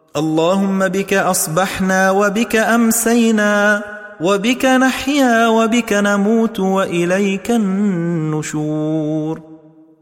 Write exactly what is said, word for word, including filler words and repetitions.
اللهم بك أصبحنا وبك أمسينا وبك نحيا وبك نموت وإليك النشور.